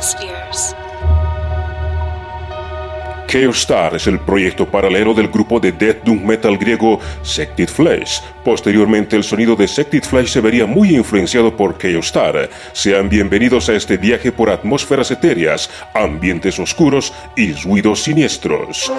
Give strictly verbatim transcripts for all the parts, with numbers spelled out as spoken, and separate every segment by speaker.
Speaker 1: Hemispheres.
Speaker 2: Chaostar es el proyecto paralelo del grupo de death doom metal griego Sected Flesh. Posteriormente, el sonido de Sected Flesh se vería muy influenciado por Chaostar. Sean bienvenidos a este viaje por atmósferas etéreas, ambientes oscuros y ruidos siniestros.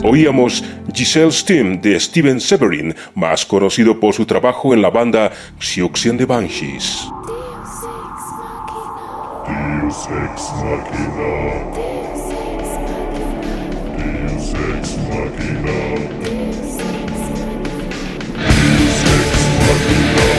Speaker 2: oíamos Giselle Stim de Steven Severin, más conocido por su trabajo en la banda Siouxsie and the Banshees.
Speaker 1: Deus ex machina. Deus ex machina. Deus ex machina. Deus ex machina.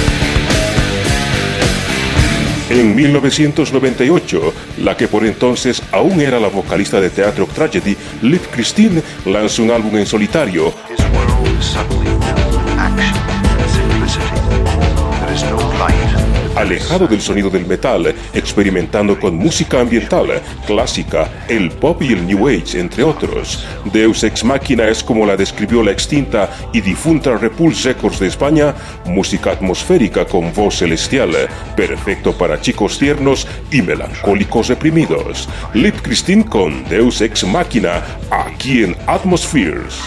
Speaker 2: En mil novecientos noventa y ocho, la que por entonces aún era la vocalista de Teatro Tragedy, Liv Kristine, lanzó un álbum en solitario.
Speaker 3: His world is suddenly filled with action and simplicity. There is no light.
Speaker 2: Alejado del sonido del metal, experimentando con música ambiental, clásica, el pop y el new age, entre otros. Deus Ex Machina es, como la describió la extinta y difunta Repulse Records de España, música atmosférica con voz celestial, perfecto para chicos tiernos y melancólicos reprimidos. Liv Kristine con Deus Ex Machina, aquí en Atmospheres.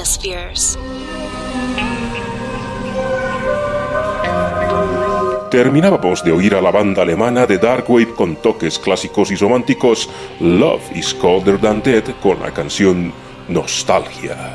Speaker 4: atmospheres.
Speaker 2: Terminábamos de oír a la banda alemana de Darkwave con toques clásicos y románticos, Love is Colder Than Dead, con la canción Nostalgia.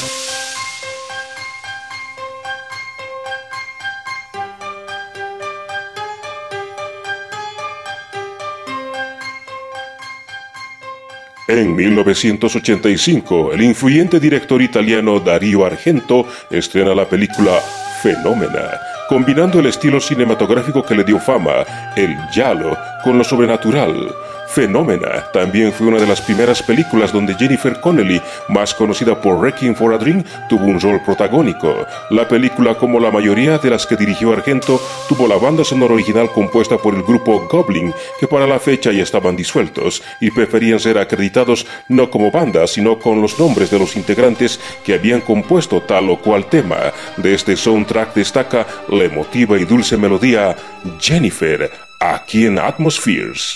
Speaker 2: En mil novecientos ochenta y cinco, el influyente director italiano Dario Argento estrena la película Fenómena, combinando el estilo cinematográfico que le dio fama, el giallo, con lo sobrenatural. Fenómena también fue una de las primeras películas donde Jennifer Connelly, más conocida por Requiem for a Dream, tuvo un rol protagónico. La película, como la mayoría de las que dirigió Argento, tuvo la banda sonora original compuesta por el grupo Goblin, que para la fecha ya estaban disueltos y preferían ser acreditados no como banda, sino con los nombres de los integrantes que habían compuesto tal o cual tema. De este soundtrack destaca la emotiva y dulce melodía Jennifer, aquí en Atmospheres.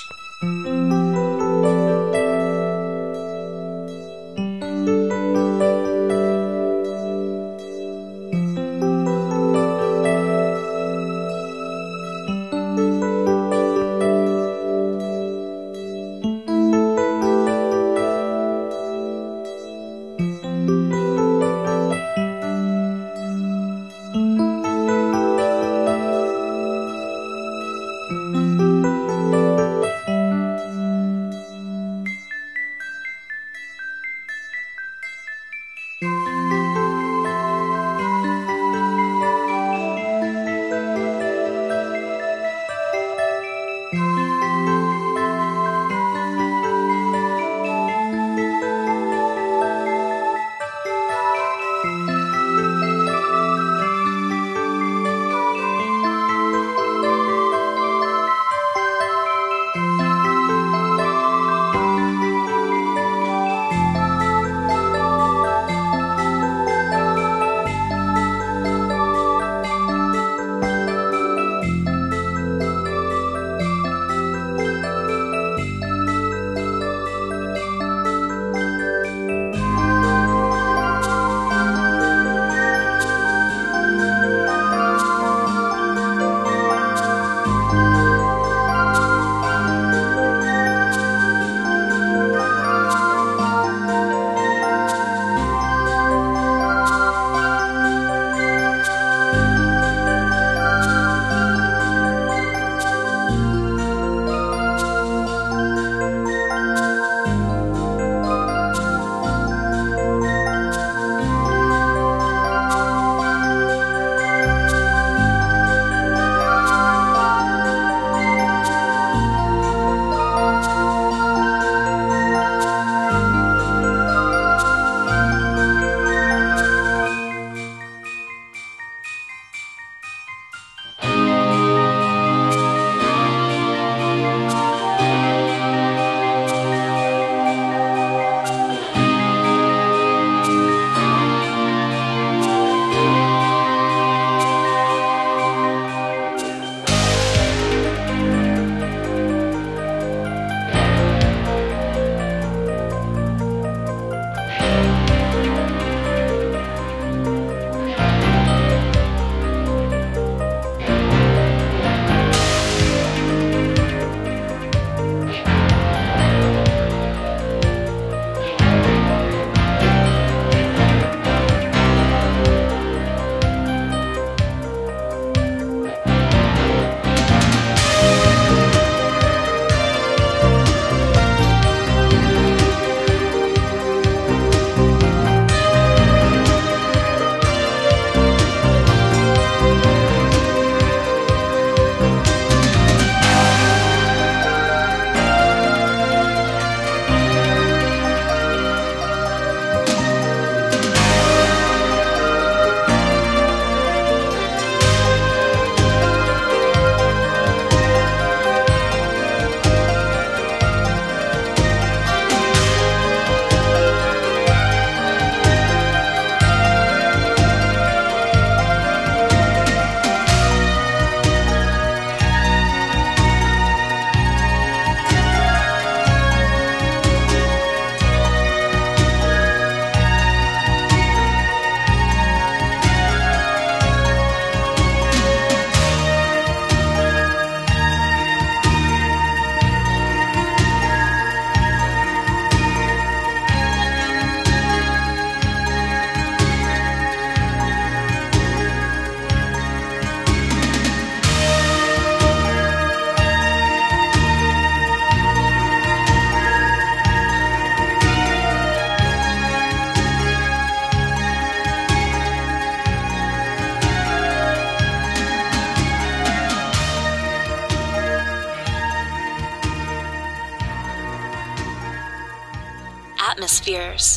Speaker 4: Atmospheres.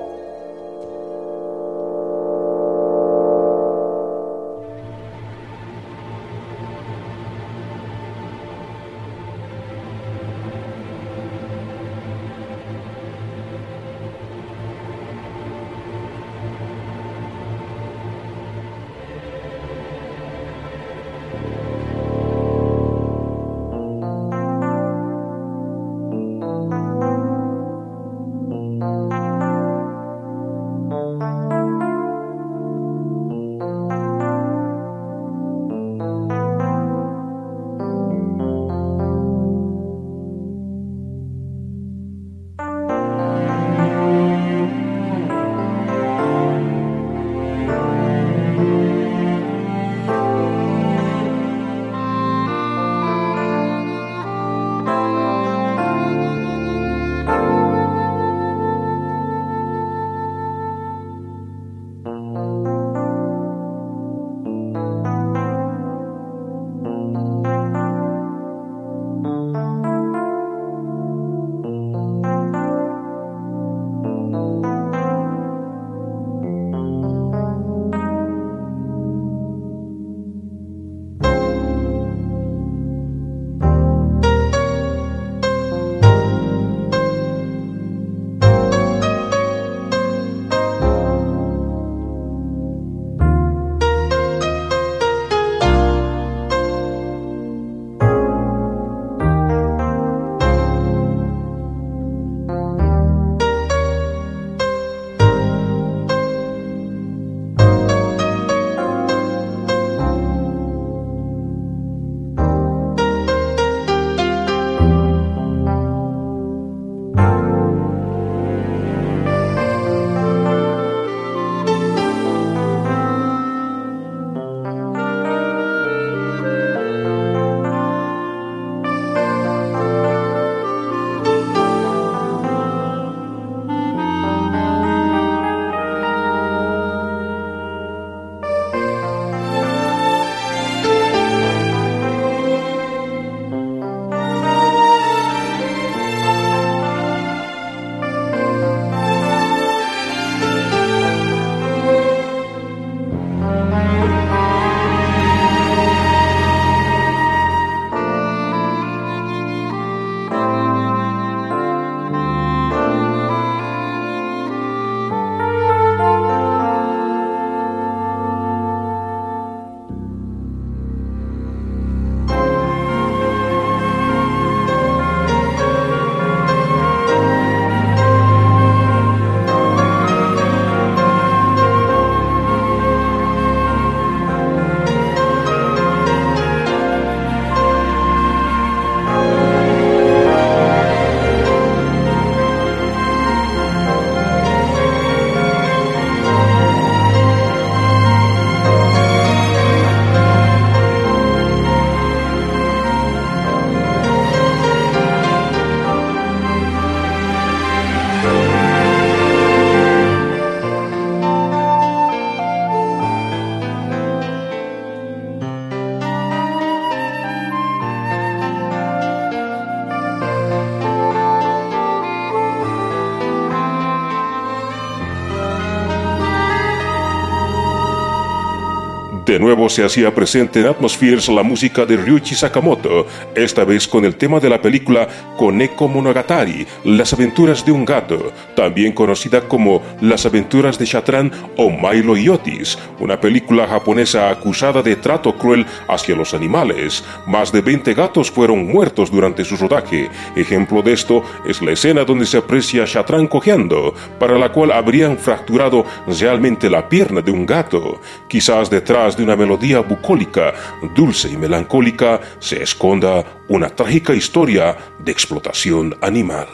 Speaker 2: De nuevo se hacía presente en Atmospheres la música de Ryuichi Sakamoto, esta vez con el tema de la película Koneko Monogatari, Las aventuras de un gato, también conocida como Las aventuras de Shatran o Milo y Otis, una película japonesa acusada de trato cruel hacia los animales. Más de veinte gatos fueron muertos durante su rodaje. Ejemplo de esto es la escena donde se aprecia a Shatran cojeando, para la cual habrían fracturado realmente la pierna de un gato. Quizás detrás de una melodía bucólica, dulce y melancólica, se esconda una trágica historia de explotación animal.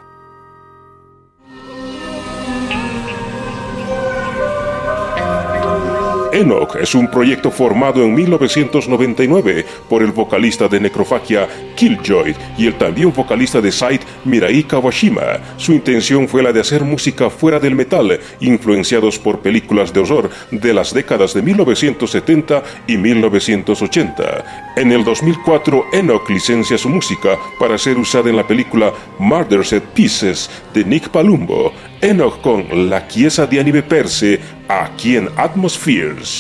Speaker 2: Enoch es un proyecto formado en mil novecientos noventa y nueve por el vocalista de Necrophagia Killjoy y el también vocalista de Sight Mirai Kawashima. Su intención fue la de hacer música fuera del metal, influenciados por películas de horror de las décadas de mil novecientos setenta y mil novecientos ochenta. En el dos mil cuatro, Enoch licencia su música para ser usada en la película Murder Set Pieces de Nick Palumbo. Enoch con La Chiesa di Anime Perse, aquí en Atmospheres.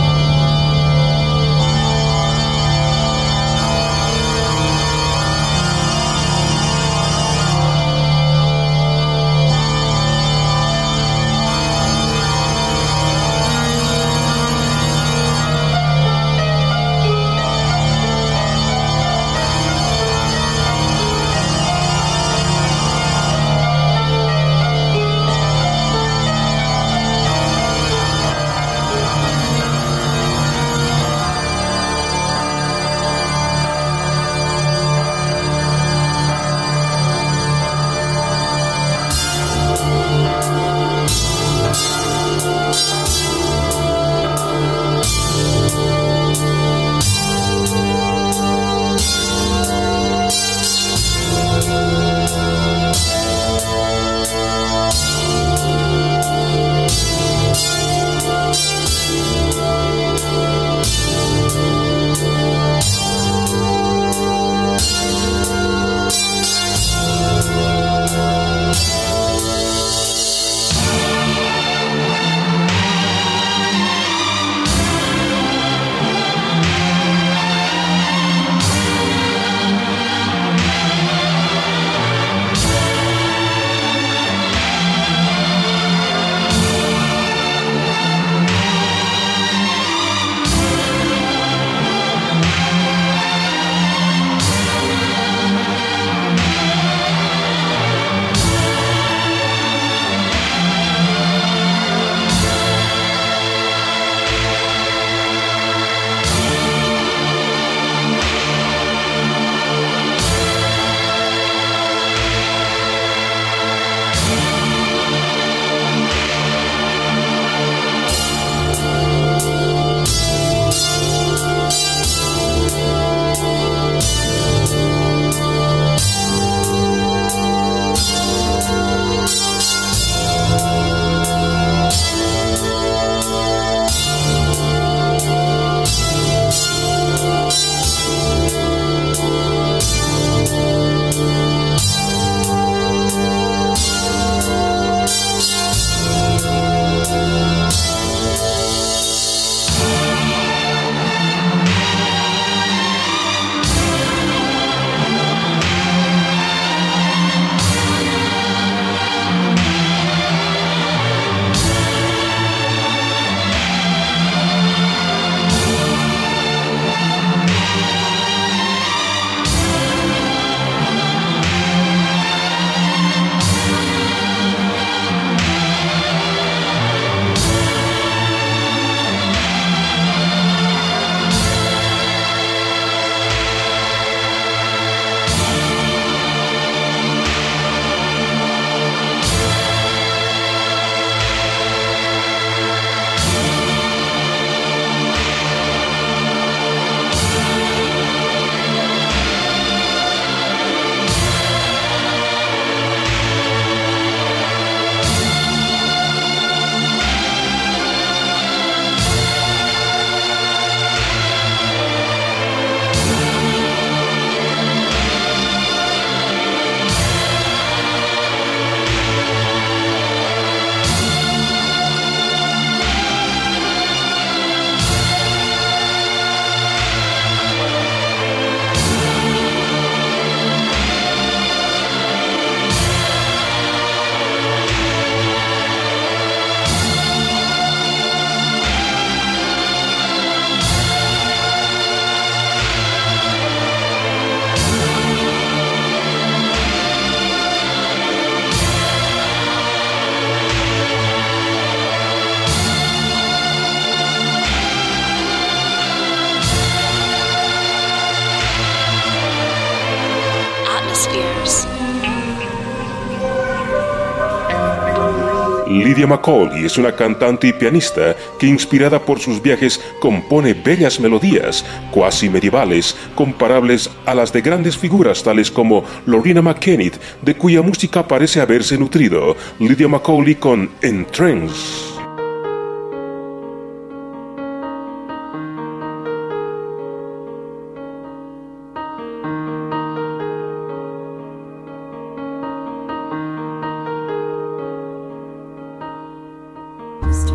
Speaker 2: Lydia Macaulay es una cantante y pianista que, inspirada por sus viajes, compone bellas melodías cuasi medievales comparables a las de grandes figuras tales como Loreena McKennitt, de cuya música parece haberse nutrido Lydia Macaulay con En Trance.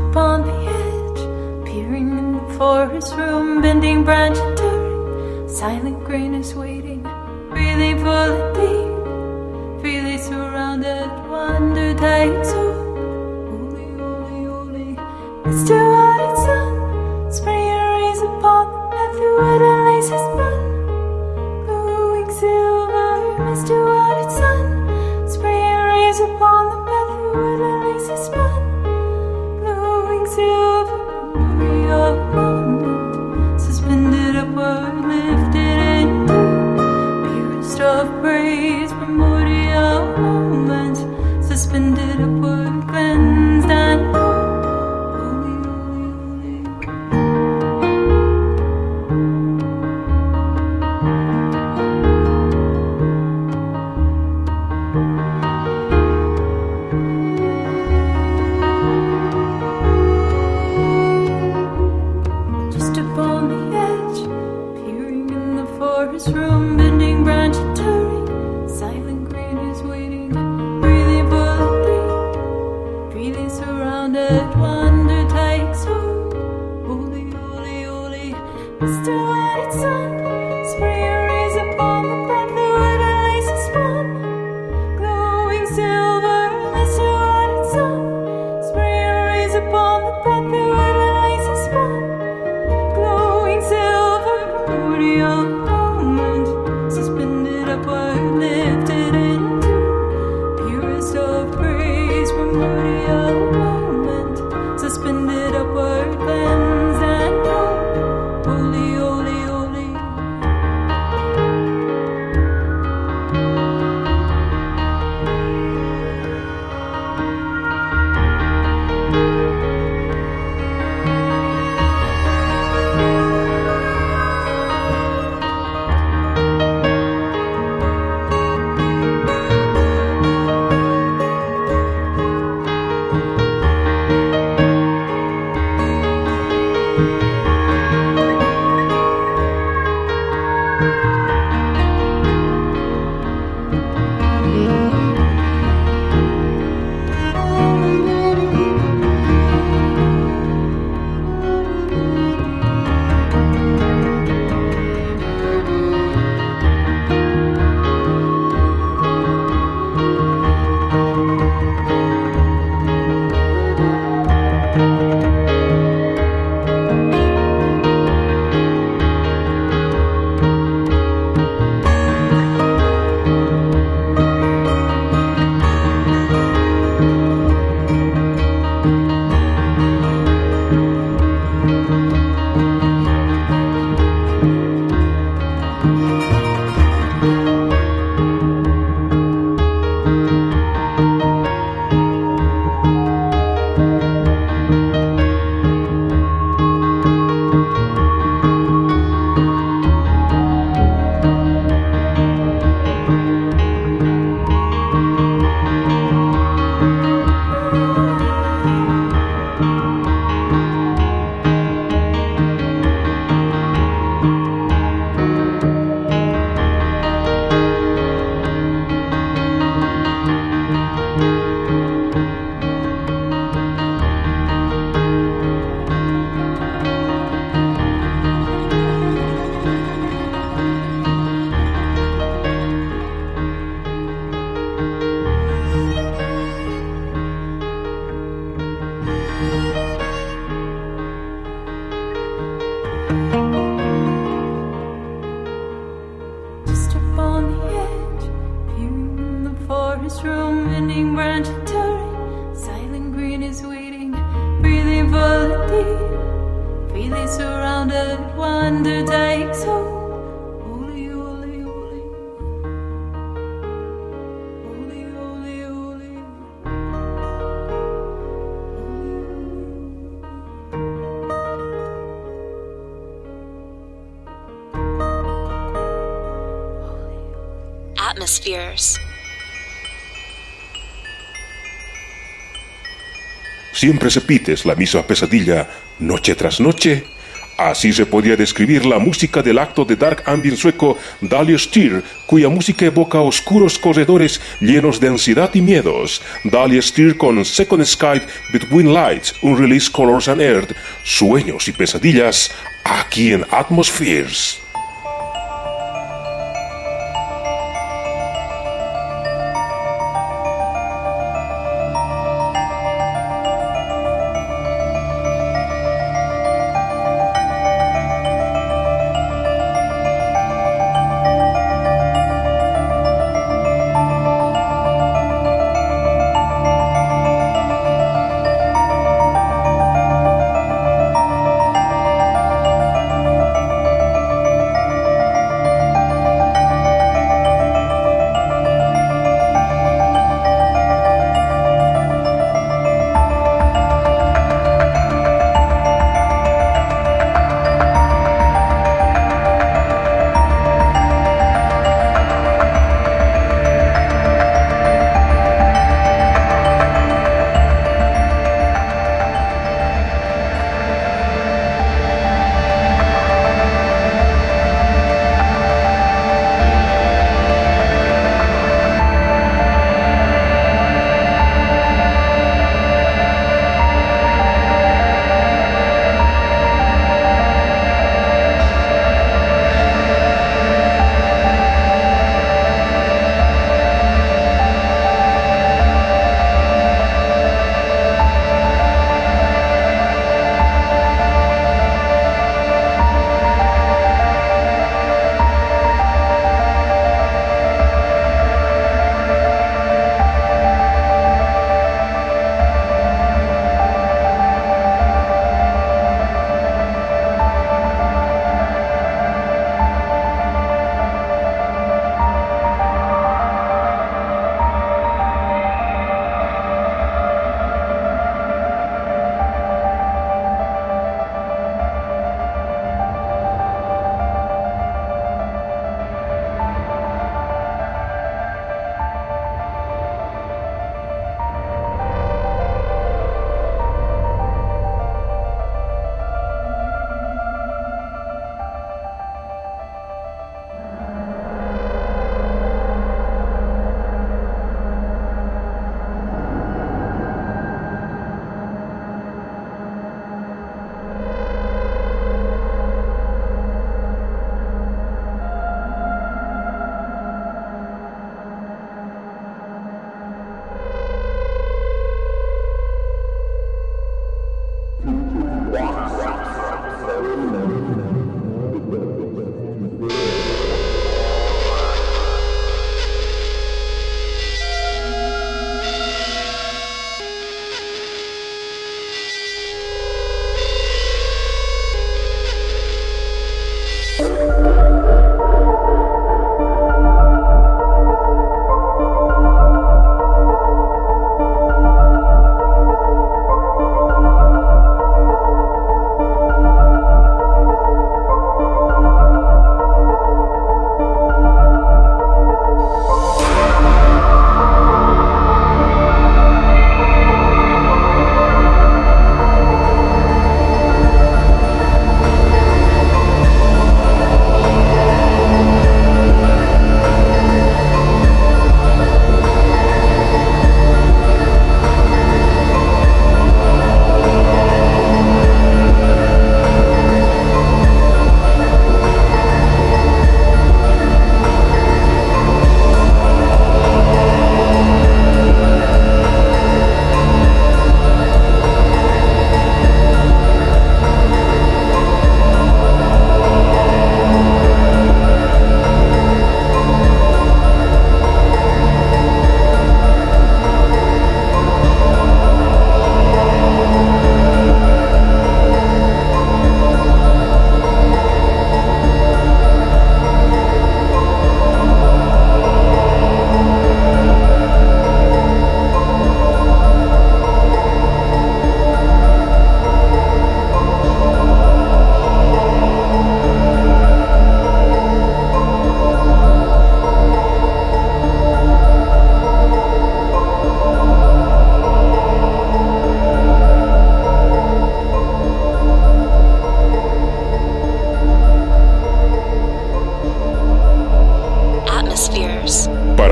Speaker 4: upon the edge, peering in the forest room, bending branch and turning. Silent grain is waiting, breathing full and deep, freely surrounded. Wonder takes hold. Holy, holy, holy, Mister White Sun, spreading your rays upon the path through wood and laces spun, glowing silver. Mister White Sun, spreading your rays upon the path through wood and laces spun, glowing silver. Memory of a moment, suspended upward, lifted into purest of praise. Primordial moments, suspended upward, cleansed and holy, holy, holy. Just upon the edge, peering in the forest room, bending branch and turning. Silent green is waiting, breathing full and deep, freely surrounded. Wonder takes hold. Holy, holy, holy, Mister White Sun, spreading your rays upon the path through wood and laces spun, glowing silver. Mister White Sun, spreading your rays upon the path through wood and laces spun, glowing silver. Primordial moment, suspended upward, lifted into purest of praise. Primordial moment, suspended upward, cleansed and holy, holy, holy. Just upon the edge, peering in the forest room, bending branch and turning. Silent green is waiting, breathing full and deep, freely surrounded. Wonder takes hold. Holy, holy, holy, holy, holy, holy.
Speaker 5: Atmospheres.
Speaker 2: Siempre repites la misma pesadilla noche tras noche. Así se podría describir la música del acto de dark ambient sueco Dahlia Styr, cuya música evoca oscuros corredores llenos de ansiedad y miedos. Dahlia Styr con Second Sky Between Lights, un release Colors and Earth, sueños y pesadillas, aquí en Atmospheres.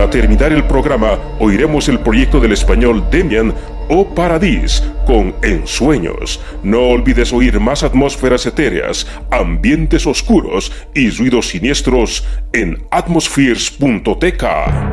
Speaker 2: Para terminar el programa, oiremos el proyecto del español Demian o Paradis con Ensueños. No olvides oír más atmósferas etéreas, ambientes oscuros y ruidos siniestros en atmospheres punto t k.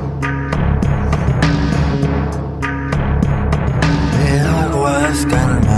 Speaker 5: Calma.